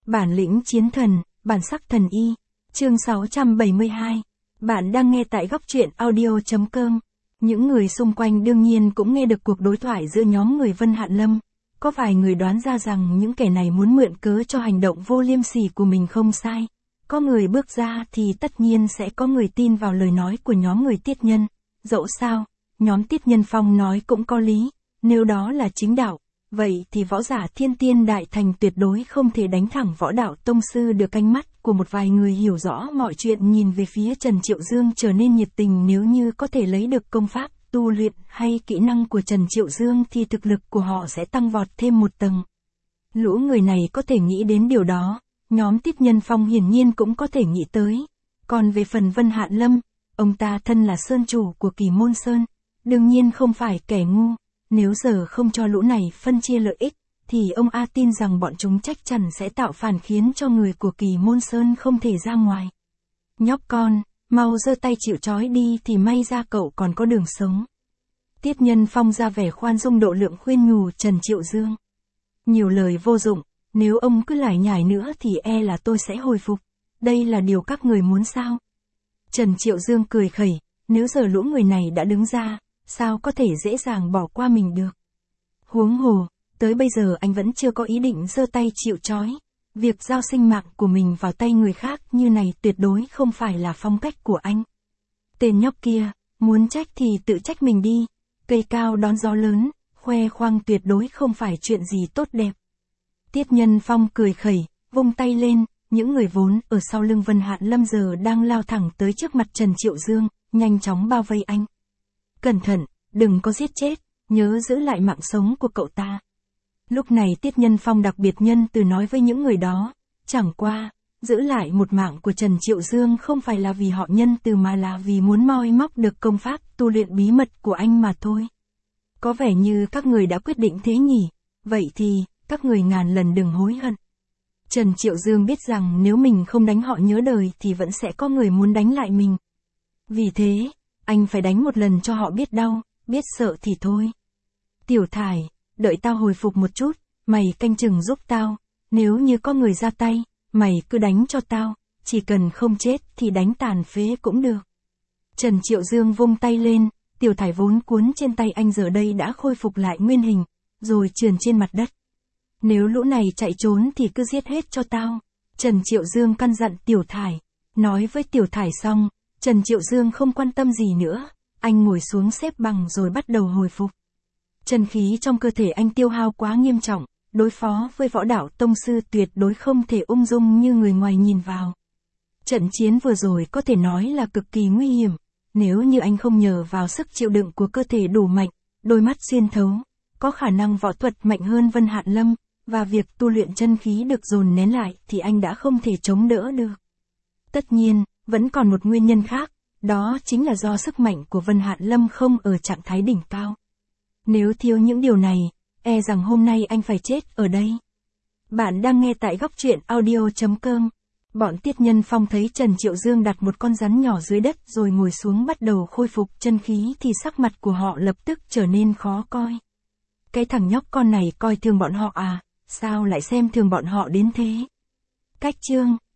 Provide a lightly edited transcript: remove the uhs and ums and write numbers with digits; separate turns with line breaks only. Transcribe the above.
Bản lĩnh chiến thần, bản sắc thần y. Chương 672. Bạn đang nghe tại góc truyện audio.com. Những người xung quanh đương nhiên cũng nghe được cuộc đối thoại giữa nhóm người Vân Hạn Lâm. Có vài người đoán ra rằng những kẻ này muốn mượn cớ cho hành động vô liêm sỉ của mình không sai. Có người bước ra thì tất nhiên sẽ có người tin vào lời nói của nhóm người Tiết Nhân. Dẫu sao, nhóm Tiết Nhân Phong nói cũng có lý, nếu đó là chính đạo, vậy thì võ giả thiên tiên đại thành tuyệt đối không thể đánh thẳng võ đạo tông sư được. Ánh mắt của một vài người hiểu rõ mọi chuyện nhìn về phía Trần Triệu Dương trở nên nhiệt tình. Nếu như có thể lấy được công pháp, tu luyện hay kỹ năng của Trần Triệu Dương thì thực lực của họ sẽ tăng vọt thêm một tầng. Lũ người này có thể nghĩ đến điều đó, nhóm Tiết Nhân Phong hiển nhiên cũng có thể nghĩ tới. Còn về phần Vân Hạn Lâm, ông ta thân là sơn chủ của Kỳ Môn Sơn, đương nhiên không phải kẻ ngu. Nếu giờ không cho lũ này phân chia lợi ích, thì ông A tin rằng bọn chúng chắc chắn sẽ tạo phản khiến cho người của Kỳ Môn Sơn không thể ra ngoài. Nhóc con, mau giơ tay chịu trói đi thì may ra cậu còn có đường sống. Tiết Nhân Phong ra vẻ khoan dung độ lượng khuyên nhủ Trần Triệu Dương. Nhiều lời vô dụng, nếu ông cứ lải nhải nữa thì e là tôi sẽ hồi phục. Đây là điều các người muốn sao? Trần Triệu Dương cười khẩy, nếu giờ lũ người này đã đứng ra, sao có thể dễ dàng bỏ qua mình được. Huống hồ, tới bây giờ anh vẫn chưa có ý định giơ tay chịu trói. Việc giao sinh mạng của mình vào tay người khác như này tuyệt đối không phải là phong cách của anh. Tên nhóc kia, muốn trách thì tự trách mình đi. Cây cao đón gió lớn, khoe khoang tuyệt đối không phải chuyện gì tốt đẹp. Tiết Nhân Phong cười khẩy, vung tay lên, những người vốn ở sau lưng Vân Hạn Lâm giờ đang lao thẳng tới trước mặt Trần Triệu Dương, nhanh chóng bao vây anh. Cẩn thận, đừng có giết chết, nhớ giữ lại mạng sống của cậu ta. Lúc này Tiết Nhân Phong đặc biệt nhân từ nói với những người đó, chẳng qua, giữ lại một mạng của Trần Triệu Dương không phải là vì họ nhân từ mà là vì muốn moi móc được công pháp tu luyện bí mật của anh mà thôi. Có vẻ như các người đã quyết định thế nhỉ, vậy thì, các người ngàn lần đừng hối hận. Trần Triệu Dương biết rằng nếu mình không đánh họ nhớ đời thì vẫn sẽ có người muốn đánh lại mình. Vì thế, anh phải đánh một lần cho họ biết đau, biết sợ thì thôi. Tiểu Thải, đợi tao hồi phục một chút, mày canh chừng giúp tao, nếu như có người ra tay, mày cứ đánh cho tao, chỉ cần không chết thì đánh tàn phế cũng được. Trần Triệu Dương vung tay lên, Tiểu Thải vốn cuốn trên tay anh giờ đây đã khôi phục lại nguyên hình, rồi trườn trên mặt đất. Nếu lũ này chạy trốn thì cứ giết hết cho tao. Trần Triệu Dương căn dặn Tiểu Thải. Nói với Tiểu Thải xong, Trần Triệu Dương không quan tâm gì nữa, anh ngồi xuống xếp bằng rồi bắt đầu hồi phục. Chân khí trong cơ thể anh tiêu hao quá nghiêm trọng, đối phó với võ đạo tông sư tuyệt đối không thể ung dung như người ngoài nhìn vào. Trận chiến vừa rồi có thể nói là cực kỳ nguy hiểm, nếu như anh không nhờ vào sức chịu đựng của cơ thể đủ mạnh, đôi mắt xuyên thấu, có khả năng võ thuật mạnh hơn Vân Hạn Lâm, và việc tu luyện chân khí được dồn nén lại thì anh đã không thể chống đỡ được. Tất nhiên, vẫn còn một nguyên nhân khác, đó chính là do sức mạnh của Vân Hạn Lâm không ở trạng thái đỉnh cao. Nếu thiếu những điều này, e rằng hôm nay anh phải chết ở đây. Bạn đang nghe tại góc truyện audio.com. Bọn Tiết Nhân Phong thấy Trần Triệu Dương đặt một con rắn nhỏ dưới đất rồi ngồi xuống bắt đầu khôi phục chân khí thì sắc mặt của họ lập tức trở nên khó coi. Cái thằng nhóc con này coi thường bọn họ à, sao lại xem thường bọn họ đến thế? Cách chương